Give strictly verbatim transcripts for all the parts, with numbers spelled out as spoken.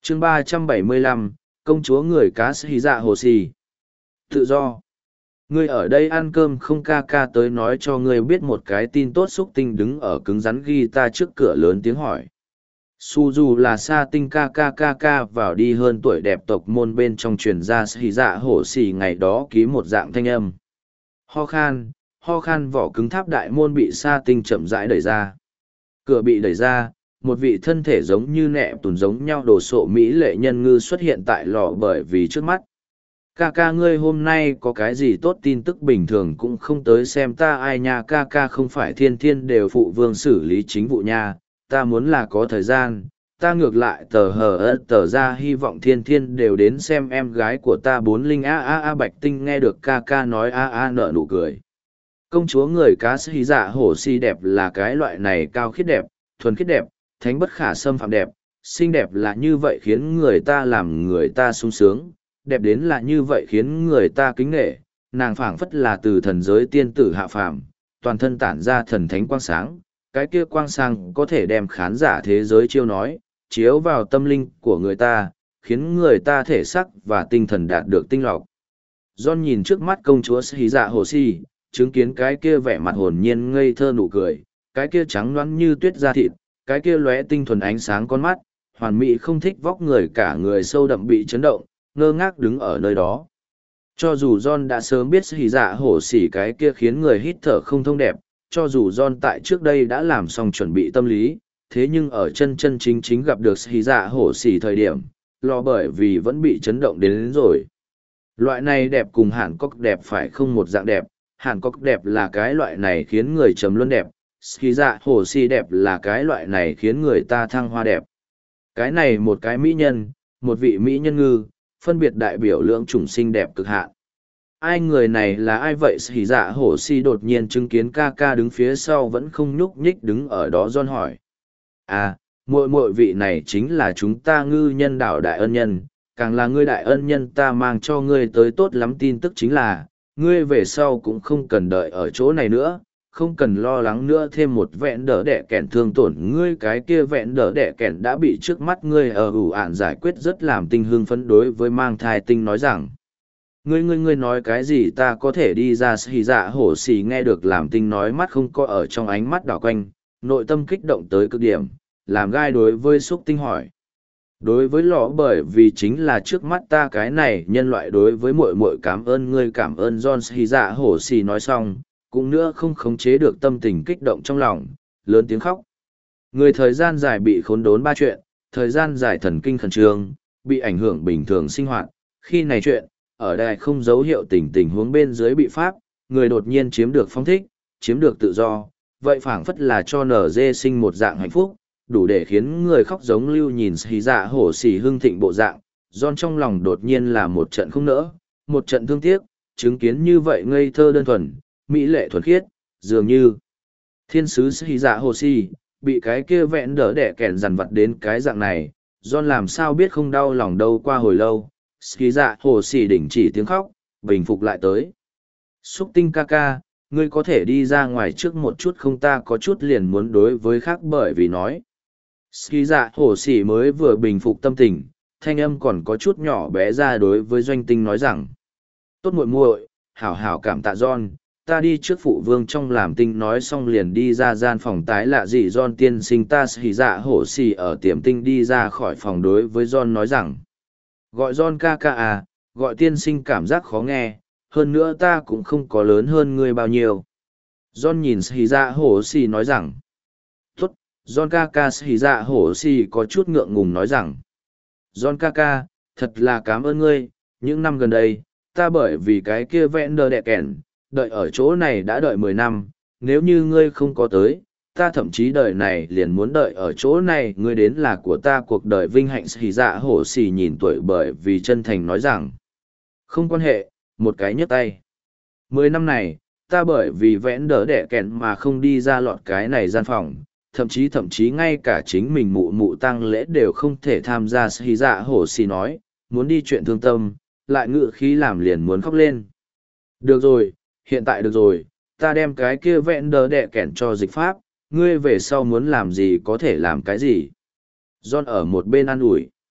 chương ba trăm bảy mươi lăm, công chúa người cá sĩ dạ hồ xì. Tự do. Ngươi ở đây ăn cơm không, ca ca tới nói cho ngươi biết một cái tin tốt. Xúc Tinh đứng ở cứng rắn guitar trước cửa lớn tiếng hỏi. Su dù là sa tinh ca ca ca ca vào đi hơn tuổi đẹp tộc môn bên trong truyền ra sĩ dạ hổ xì ngày đó ký một dạng thanh âm. Ho khan, ho khan, vỏ cứng tháp đại môn bị sa tinh chậm rãi đẩy ra. Cửa bị đẩy ra, một vị thân thể giống như nẹ tùn giống nhau đồ sộ mỹ lệ nhân ngư xuất hiện tại lò bởi vì trước mắt. Ca ca ngươi hôm nay có cái gì tốt, tin tức bình thường cũng không tới xem ta ai nha. Ca ca không phải thiên thiên đều phụ vương xử lý chính vụ nha, ta muốn là có thời gian, ta ngược lại tờ hờ ớt tờ ra hy vọng thiên thiên đều đến xem em gái của ta bốn linh a a a. Bạch Tinh nghe được ca ca nói a a nở nụ cười. Công chúa người cá sĩ dạ hổ xì đẹp là cái loại này cao khiết đẹp, thuần khiết đẹp, thánh bất khả xâm phạm đẹp, xinh đẹp là như vậy khiến người ta làm người ta sung sướng, đẹp đến là như vậy khiến người ta kính nể. Nàng phảng phất là từ thần giới tiên tử hạ phàm, toàn thân tản ra thần thánh quang sáng, cái kia quang sáng có thể đem khán giả thế giới chiêu nói, chiếu vào tâm linh của người ta, khiến người ta thể sắc và tinh thần đạt được tinh lọc. John nhìn trước mắt công chúa Sĩ Dạ Hồ Xì, chứng kiến cái kia vẻ mặt hồn nhiên ngây thơ nụ cười, cái kia trắng nõn như tuyết da thịt, cái kia lóe tinh thuần ánh sáng con mắt, hoàn mỹ không thích vóc người, cả người sâu đậm bị chấn động, ngơ ngác đứng ở nơi đó. Cho dù John đã sớm biết Sĩ Dạ Hổ Xì cái kia khiến người hít thở không thông đẹp, cho dù John tại trước đây đã làm xong chuẩn bị tâm lý, thế nhưng ở chân chân chính chính gặp được Sĩ Dạ Hổ Xì thời điểm, lo bởi vì vẫn bị chấn động đến, đến rồi. Loại này đẹp cùng Hàn Quốc đẹp phải không một dạng đẹp, Hàn Quốc đẹp là cái loại này khiến người trầm luân đẹp, Sĩ Dạ Hổ Xì đẹp là cái loại này khiến người ta thăng hoa đẹp. Cái này một cái mỹ nhân, một vị mỹ nhân ngư, phân biệt đại biểu lưỡng chủng sinh đẹp cực hạn. Ai người này là ai vậy? Sĩ Dạ Hổ Xì đột nhiên chứng kiến ca ca đứng phía sau vẫn không nhúc nhích đứng ở đó. John hỏi. À, muội muội vị này chính là chúng ta ngư nhân đảo đại ân nhân, càng là ngươi đại ân nhân ta mang cho ngươi tới tốt lắm tin tức chính là, ngươi về sau cũng không cần đợi ở chỗ này nữa, không cần lo lắng nữa thêm một vẹn đỡ đẻ kẻn thương tổn ngươi. Cái kia vẹn đỡ đẻ kẻn đã bị trước mắt ngươi ở ủ ạn giải quyết, rất làm Tinh hương phấn đối với mang thai Tinh nói rằng. Ngươi ngươi ngươi nói cái gì, ta có thể đi ra? Sĩ Dạ Hổ Xì nghe được làm Tinh nói, mắt không có ở trong ánh mắt đảo quanh, nội tâm kích động tới cực điểm, làm gai đối với Xúc Tinh hỏi. Đối với lọ bởi vì chính là trước mắt ta cái này nhân loại, đối với muội muội cảm ơn ngươi, cảm ơn John. Sĩ Dạ Hổ Xì nói xong, cũng nữa không khống chế được tâm tình kích động trong lòng, lớn tiếng khóc. Người thời gian dài bị khốn đốn ba chuyện, thời gian dài thần kinh khẩn trương, bị ảnh hưởng bình thường sinh hoạt, khi này chuyện, ở đây không dấu hiệu tình tình huống bên dưới bị pháp, người đột nhiên chiếm được phong thích, chiếm được tự do, vậy phảng phất là cho nở dê sinh một dạng hạnh phúc, đủ để khiến người khóc giống lưu. Nhìn Sĩ Dạ Hổ Xì hưng thịnh bộ dạng, John trong lòng đột nhiên là một trận không nỡ, một trận thương tiếc, chứng kiến như vậy ngây thơ đơn thuần, mỹ lệ thuần khiết, dường như thiên sứ Sĩ Dạ Hồ Xì, bị cái kia vẹn đỡ đẻ kẻn dằn vặt đến cái dạng này, John làm sao biết không đau lòng đâu. Qua hồi lâu, Sĩ Dạ Hồ Xì đình chỉ tiếng khóc, bình phục lại tới. Xúc Tinh ca ca, ngươi có thể đi ra ngoài trước một chút không, ta có chút liền muốn đối với khác bởi vì nói. Sĩ Dạ Hổ Xì mới vừa bình phục tâm tình, thanh âm còn có chút nhỏ bé ra đối với Doanh Tinh nói rằng. Tốt muội muội, hảo hảo cảm tạ John, ta đi trước phụ vương trong. Làm Tinh nói xong liền đi ra gian phòng tái lạ gì. John tiên sinh, ta Sĩ Dạ Hổ Xì ở tiềm tinh đi ra khỏi phòng đối với John nói rằng. Gọi John ca ca à, gọi tiên sinh cảm giác khó nghe, hơn nữa ta cũng không có lớn hơn ngươi bao nhiêu. John nhìn Sĩ Dạ Hổ Xì nói rằng. Tốt, John ca ca. Sĩ Dạ Hổ Xì có chút ngượng ngùng nói rằng. John ca ca, thật là cảm ơn ngươi, những năm gần đây, ta bởi vì cái kia vẹn đờ đẻ kẻn, đợi ở chỗ này đã đợi mười năm, nếu như ngươi không có tới, ta thậm chí đời này liền muốn đợi ở chỗ này, ngươi đến là của ta cuộc đời vinh hạnh. Sĩ Dạ Hổ Xì nhìn tuổi bởi vì chân thành nói rằng. Không quan hệ, một cái nhấc tay. Mười năm này, ta bởi vì vẽn đỡ đẻ kẹn mà không đi ra lọt cái này gian phòng, thậm chí thậm chí ngay cả chính mình mụ mụ tang lễ đều không thể tham gia. Sĩ Dạ Hổ Xì nói, muốn đi chuyện thương tâm, lại ngự khí làm liền muốn khóc lên. Được rồi, hiện tại được rồi, ta đem cái kia vẹn đỡ đẻ kẹn cho dịch pháp, ngươi về sau muốn làm gì có thể làm cái gì. John ở một bên an ủi.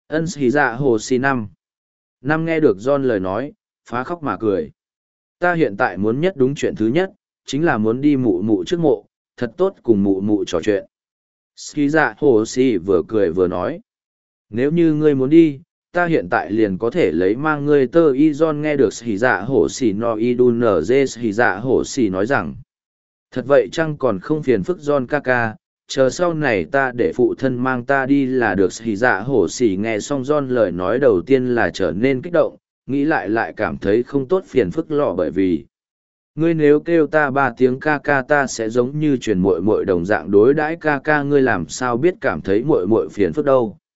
Ân xì dạ hồ xì năm. Năm nghe được John lời nói, phá khóc mà cười. Ta hiện tại muốn nhất đúng chuyện thứ nhất, chính là muốn đi mụ mụ trước mộ, thật tốt cùng mụ mụ trò chuyện. Ski dạ hồ xì vừa cười vừa nói. Nếu như ngươi muốn đi, ta hiện tại liền có thể lấy mang ngươi tơ y John nghe được Ski dạ hồ xì no y đun nở dê Ski dạ hồ xì nói rằng. Thật vậy chăng còn không phiền phức John ca ca, chờ sau này ta để phụ thân mang ta đi là được. Ski dạ hồ xì nghe xong John lời nói đầu tiên là trở nên kích động, nghĩ lại lại cảm thấy không tốt phiền phức lọ bởi vì ngươi nếu kêu ta ba tiếng ca ca ta sẽ giống như truyền muội muội đồng dạng đối đãi ca ca ngươi làm sao biết cảm thấy muội muội phiền phức đâu.